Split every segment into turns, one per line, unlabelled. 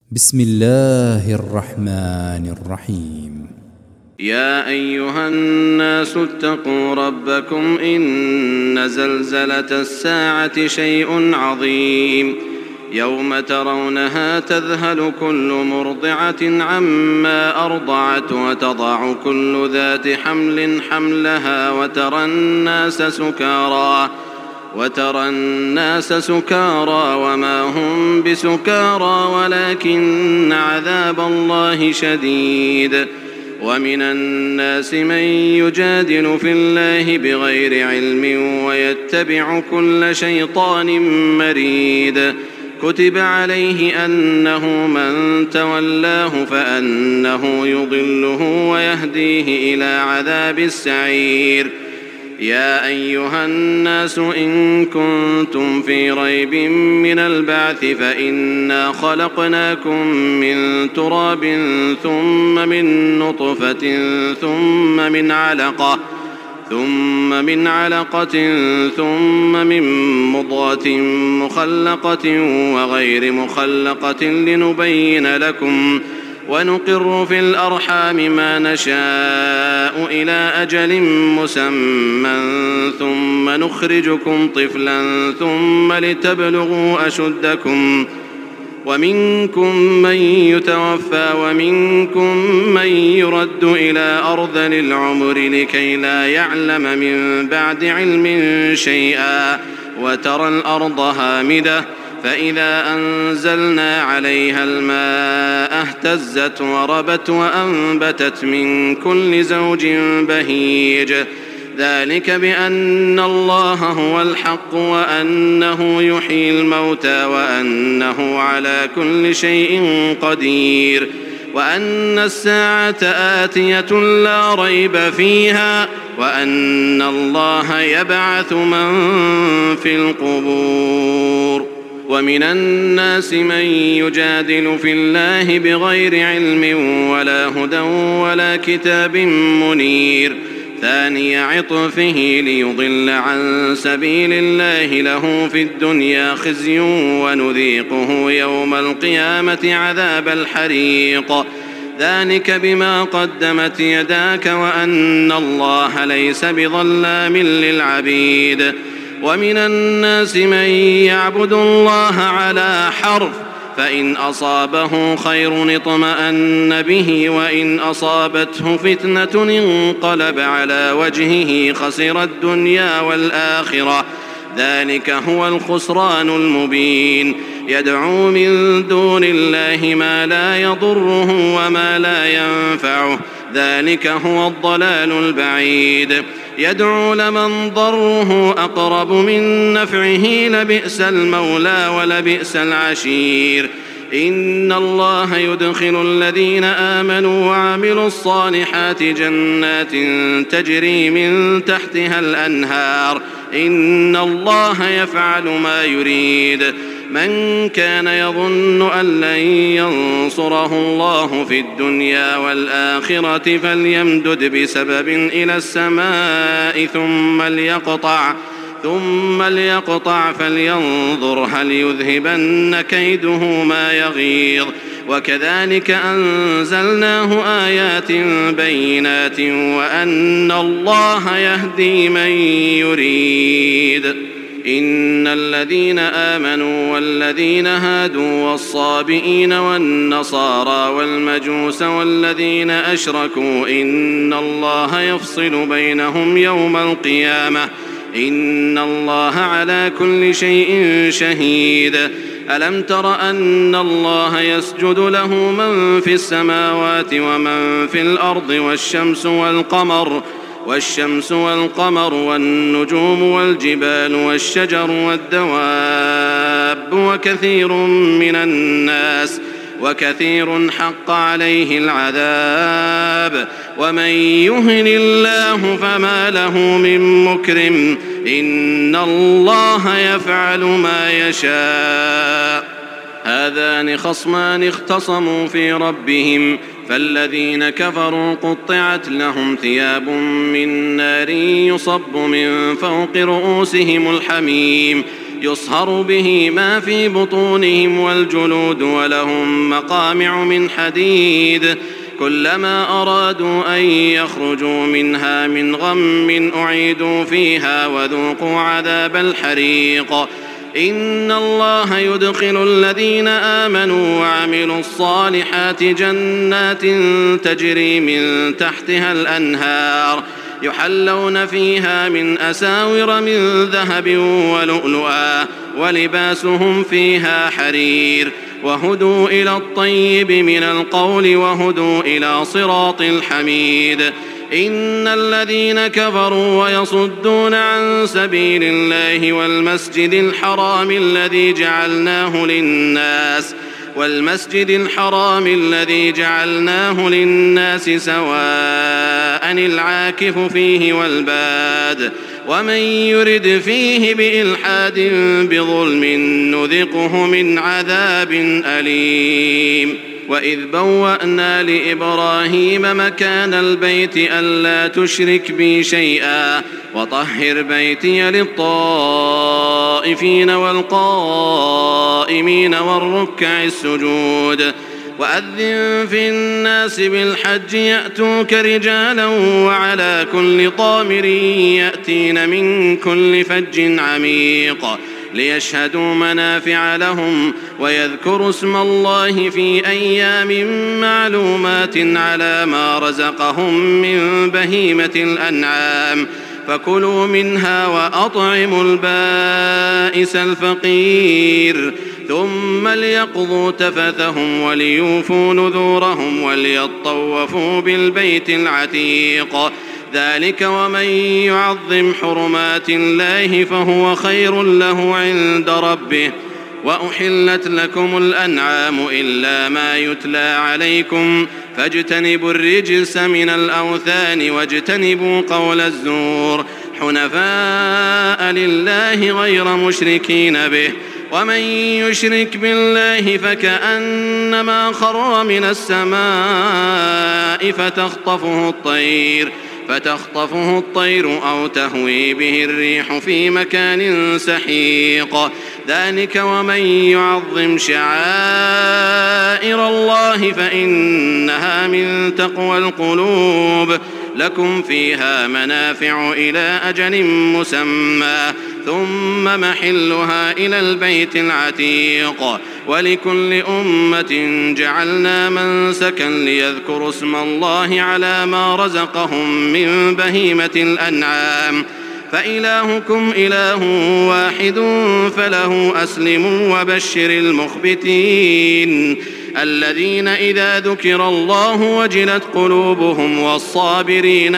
بسم الله الرحمن الرحيم.
يا أيها الناس اتقوا ربكم إن زلزلة الساعة شيء عظيم يوم ترونها تذهل كل مرضعة عما أرضعت وتضع كل ذات حمل حملها وترى الناس سكارى وما هم بسكارى ولكن عذاب الله شديد. ومن الناس من يجادل في الله بغير علم ويتبع كل شيطان مريد. كتب عليه أنه من تولاه فأنه يضله ويهديه إلى عذاب السعير. يا أيها الناس إن كنتم في ريب من البعث فإنا خلقناكم من تراب ثم من نطفة ثم من علقة ثم من مضغة مخلقة وغير مخلقة لنبين لكم ونقر في الأرحام ما نشاء إلى أجل مسمى ثم نخرجكم طفلا ثم لتبلغوا أشدكم ومنكم من يتوفى ومنكم من يرد إلى أرذل العمر لكي لا يعلم من بعد علم شيئا. وترى الأرض هامدة فإذا أنزلنا عليها الماء اهتزت وربت وأنبتت من كل زوج بهيج. ذلك بأن الله هو الحق وأنه يحيي الموتى وأنه على كل شيء قدير وأن الساعة آتية لا ريب فيها وأن الله يبعث من في القبور. ومن الناس من يجادل في الله بغير علم ولا هدى ولا كتاب منير. ثاني عطفه ليضل عن سبيل الله له في الدنيا خزي ونذيقه يوم القيامة عذاب الحريق. ذلك بما قدمت يداك وأن الله ليس بظلام للعبيد. ومن الناس من يعبد الله على حرف فإن أصابه خير اطمأن به وإن أصابته فتنة انقلب على وجهه خسر الدنيا والآخرة. ذلك هو الخسران المبين. يدعو من دون الله ما لا يضره وما لا ينفعه ذلك هو الضلال البعيد. يدعو لمن ضره أقرب من نفعه لبئس المولى ولبئس العشير. إن الله يدخل الذين آمنوا وعملوا الصالحات جنات تجري من تحتها الأنهار إن الله يفعل ما يريد. من كان يظن أن لن ينصره الله في الدنيا والآخرة فليمدد بسبب إلى السماء ثم ليقطع فلينظر هل يذهبن كيده ما يغيظ. وكذلك أنزلناه آيات بينات وأن الله يهدي من يريد. إن الذين آمنوا والذين هادوا والصابئين والنصارى والمجوس والذين أشركوا إن الله يفصل بينهم يوم القيامة إن الله على كل شيء شهيد. ألم تر أن الله يسجد له من في السماوات ومن في الأرض والشمس والقمر والنجوم والجبال والشجر والدواب وكثير حق عليه العذاب. ومن يهن الله فما له من مكرم إن الله يفعل ما يشاء. هذان خصمان اختصموا في ربهم فالذين كفروا قطعت لهم ثياب من نار يصب من فوق رؤوسهم الحميم يصهر به ما في بطونهم والجلود ولهم مقامع من حديد كلما أرادوا أن يخرجوا منها من غم أعيدوا فيها وذوقوا عذاب الحريق إن الله يدخل الذين آمنوا وعملوا الصالحات جنات تجري من تحتها الأنهار يحلون فيها من أساور من ذهب ولؤلؤا ولباسهم فيها حرير وهدوا إلى الطيب من القول وهدوا إلى صراط الحميد إن الذين كفروا ويصدون عن سبيل الله والمسجد الحرام الذي جعلناه للناس سواء العاكف فيه والباد ومن يرد فيه بإلحاد بظلم نذقه من عذاب أليم وإذ بوأنا لإبراهيم مكان البيت ألا تشرك بي شيئا وطهر بيتي للطائفين والقائمين والركع السجود وأذن في الناس بالحج يأتوك رجالا وعلى كل ضامر يأتين من كل فج عميق ليشهدوا منافع لهم ويذكروا اسم الله في أيام معلومات على ما رزقهم من بهيمة الأنعام فكلوا منها وأطعموا البائس الفقير ثم ليقضوا تفثهم وليوفوا نذورهم وليطوفوا بالبيت العتيق ذلك ومن يعظم حرمات الله فهو خير له عند ربه وأحلت لكم الأنعام إلا ما يتلى عليكم فاجتنبوا الرجس من الأوثان واجتنبوا قول الزور حنفاء لله غير مشركين به ومن يشرك بالله فكأنما خر من السماء فتخطفه الطير أو تهوي به الريح في مكان سحيق ذلك ومن يعظم شعائر الله فإنها من تقوى القلوب لكم فيها منافع إلى أجل مسمى ثم محلها إلى البيت العتيق ولكل أمة جعلنا منسكا ليذكروا اسم الله على ما رزقهم من بهيمة الأنعام فإلهكم إله واحد فله أسلموا وبشر المخبتين الذين إذا ذكر الله وجلت قلوبهم والصابرين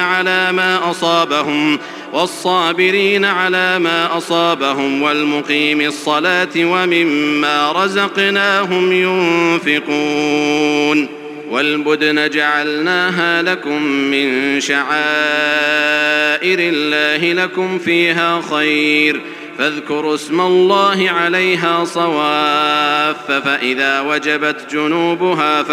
على ما أصابهم والمقيم الصلاة ومما رزقناهم ينفقون والبدن جعلناها لكم من شعائر الله لكم فيها خير فاذكروا اسم الله عليها صواف فإذا وجبت جنوبها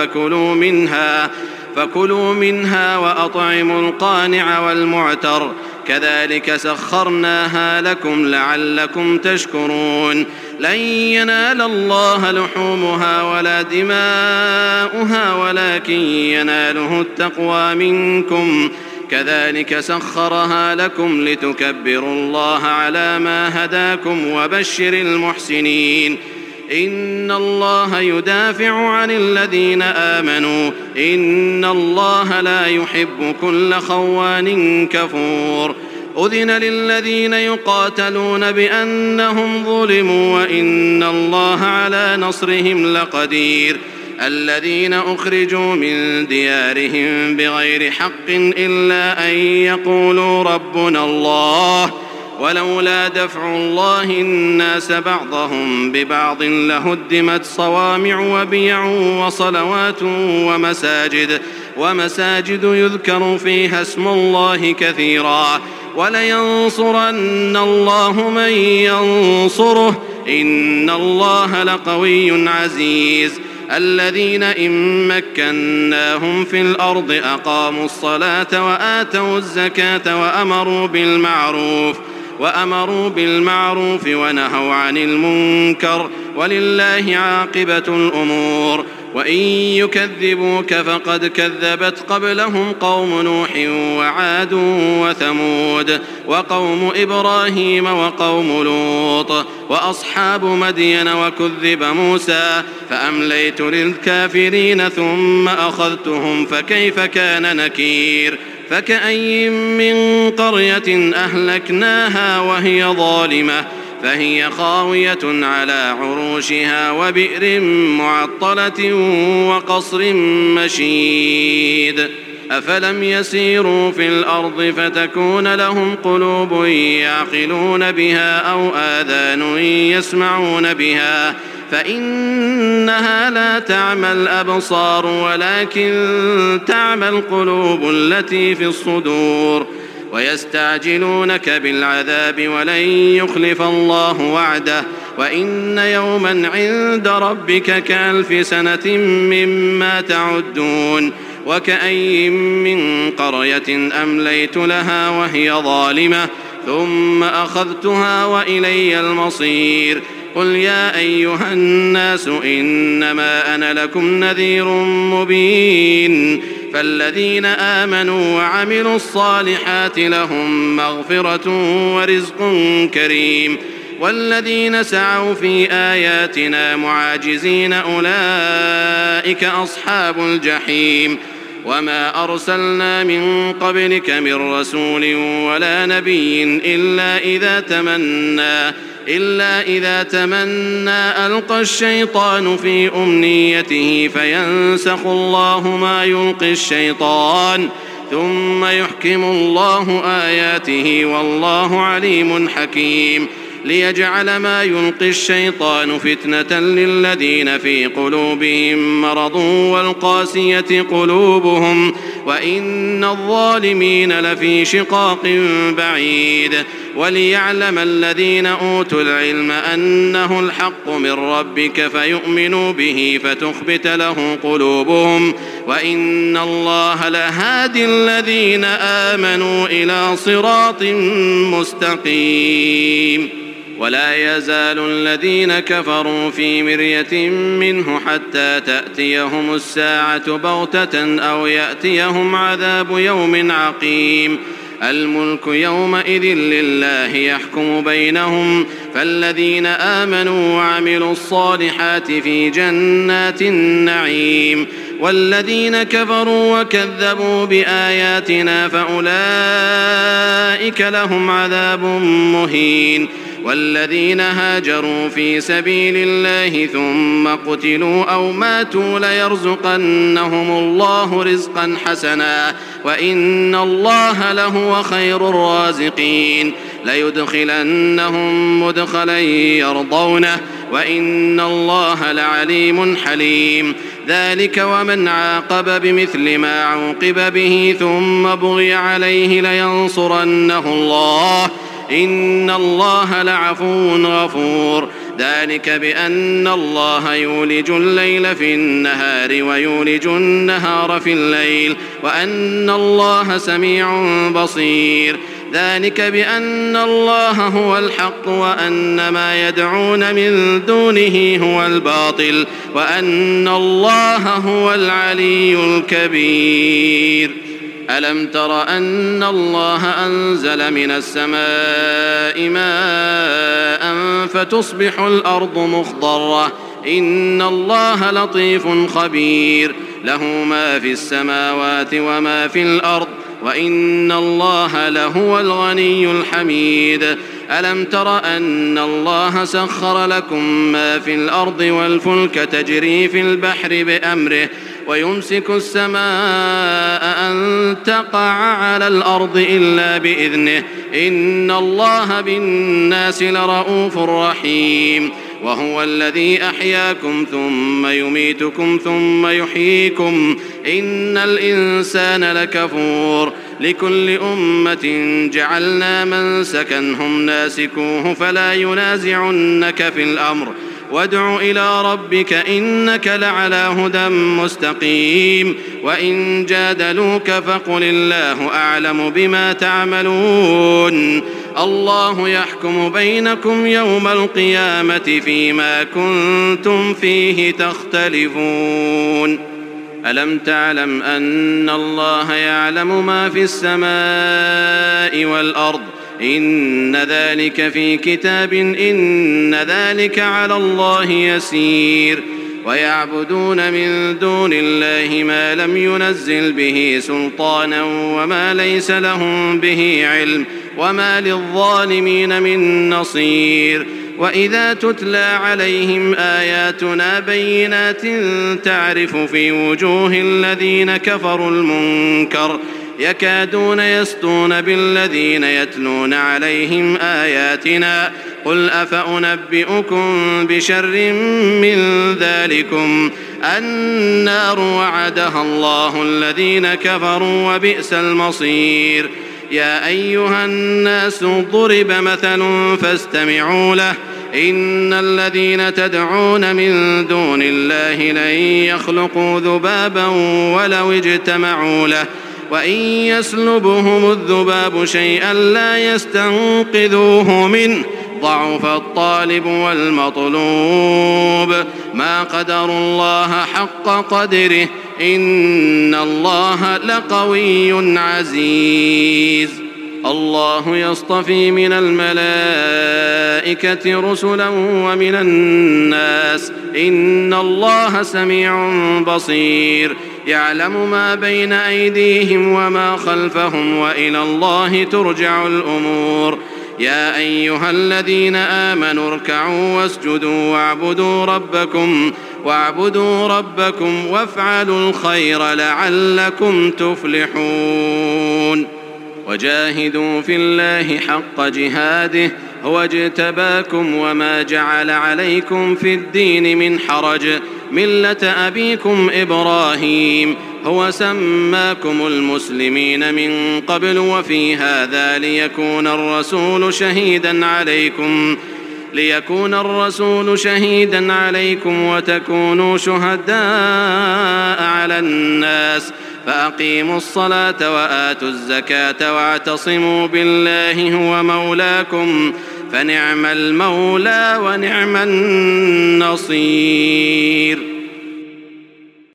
فكلوا منها وأطعموا القانع والمعتر كذلك سخرناها لكم لعلكم تشكرون لن ينال الله لحومها ولا دماؤها ولكن يناله التقوى منكم كذلك سخرها لكم لتكبروا الله على ما هداكم وبشر المحسنين إن الله يدافع عن الذين آمنوا إن الله لا يحب كل خوان كفور أذن للذين يقاتلون بأنهم ظلموا وإن الله على نصرهم لقدير الذين أخرجوا من ديارهم بغير حق إلا أن يقولوا ربنا الله ولولا دفع الله الناس بعضهم ببعض لهدمت صوامع وبيع وصلوات ومساجد يذكر فيها اسم الله كثيرا ولينصرن الله من ينصره إن الله لقوي عزيز الذين إن مكناهم في الأرض أقاموا الصلاة وآتوا الزكاة وأمروا بالمعروف ونهوا عن المنكر، ولله عاقبة الأمور. وإن يكذبوك فقد كذبت قبلهم قوم نوح وعاد وثمود وقوم إبراهيم وقوم لوط وأصحاب مدين، وكذب موسى فأمليت للكافرين ثم أخذتهم فكيف كان نكير. فكأي من قرية أهلكناها وهي ظالمة فهي خاوية على عروشها وبئر معطلة وقصر مشيد. أفلم يسيروا في الأرض فتكون لهم قلوب يعقلون بها أو آذان يسمعون بها، فإنها لا تعمى الأبصار ولكن تعمى القلوب التي في الصدور. ويستعجلونك بالعذاب ولن يخلف الله وعده، وإن يوما عند ربك كألف سنة مما تعدون. وكأي من قرية أمليت لها وهي ظالمة ثم أخذتها وإلي المصير. قل يا أيها الناس إنما أنا لكم نذير مبين. فالذين آمنوا وعملوا الصالحات لهم مغفرة ورزق كريم، والذين سعوا في آياتنا معاجزين أولئك أصحاب الجحيم. وما أرسلنا من قبلك من رسول ولا نبي إلا إذا تمنى ألقى الشيطان في أمنيته فينسخ الله ما يلقي الشيطان ثم يحكم الله آياته والله عليم حكيم. ليجعل ما يلقي الشيطان فتنة للذين في قلوبهم مرض والقاسية قلوبهم وإن الظالمين لفي شقاق بعيد. وليعلم الذين أوتوا العلم أنه الحق من ربك فيؤمنوا به فتخبت له قلوبهم وإن الله لهادي الذين آمنوا إلى صراط مستقيم. ولا يزال الذين كفروا في مرية منه حتى تأتيهم الساعة بغتة أو يأتيهم عذاب يوم عقيم. الملك يومئذ لله يحكم بينهم، فالذين آمنوا وعملوا الصالحات في جنات النعيم، والذين كفروا وكذبوا بآياتنا فأولئك لهم عذاب مهين. والذين هاجروا في سبيل الله ثم قتلوا أو ماتوا ليرزقنهم الله رزقا حسنا وإن الله لهو خير الرازقين. ليدخلنهم مدخلا يرضونه وإن الله لعليم حليم. ذلك ومن عاقب بمثل ما عوقب به ثم بغي عليه لينصرنه الله إن الله لعفو غفور. ذلك بأن الله يولج الليل في النهار ويولج النهار في الليل وأن الله سميع بصير. ذلك بأن الله هو الحق وأن ما يدعون من دونه هو الباطل وأن الله هو العلي الكبير. ألم تر أن الله أنزل من السماء ماء فتصبح الأرض مخضرة إن الله لطيف خبير له ما في السماوات وما في الأرض وإن الله لهو الغني الحميد. ألم تر أن الله سخر لكم ما في الأرض والفلك تجري في البحر بأمره ويمسك السماء أن تقع على الأرض إلا بإذنه إن الله بالناس لرؤوف رحيم. وهو الذي أحياكم ثم يميتكم ثم يحييكم إن الإنسان لكفور. لكل أمة جعلنا منسكا هم ناسكوه فلا ينازعنك في الأمر وادع إلى ربك إنك لعلى هدى مستقيم. وإن جادلوك فقل الله أعلم بما تعملون الله يحكم بينكم يوم القيامة فيما كنتم فيه تختلفون ألم تعلم أن الله يعلم ما في السماء والأرض إن ذلك في كتاب إن ذلك على الله يسير ويعبدون من دون الله ما لم ينزل به سلطانا وما ليس لهم به علم وما للظالمين من نصير وإذا تتلى عليهم آياتنا بينات تعرف في وجوه الذين كفروا المنكر يكادون يسطون بالذين يتلون عليهم آياتنا قل أفأنبئكم بشر من ذلكم النار وعدها الله الذين كفروا وبئس المصير يا أيها الناس ضرب مثل فاستمعوا له إن الذين تدعون من دون الله لن يخلقوا ذبابا ولو اجتمعوا له وإن يسلبهم الذباب شيئا لا يستنقذوه منه ضعف الطالب والمطلوب ما قدروا الله حق قدره إن الله لقوي عزيز الله يصطفي من الملائكة رسلا ومن الناس إن الله سميع بصير يعلم ما بين أيديهم وما خلفهم وإلى الله ترجع الأمور يا أيها الذين آمنوا اركعوا واسجدوا واعبدوا ربكم وافعلوا الخير لعلكم تفلحون وجاهدوا في الله حق جهاده هو اجتباكم وما جعل عليكم في الدين من حرج ملة أبيكم إبراهيم هو سماكم المسلمين من قبل وفي هذا ليكون الرسول شهيدا عليكم وتكونوا شهداء على الناس فأقيموا الصلاة وآتوا الزكاة واعتصموا بالله هو مولاكم فنعم المولى ونعم النصير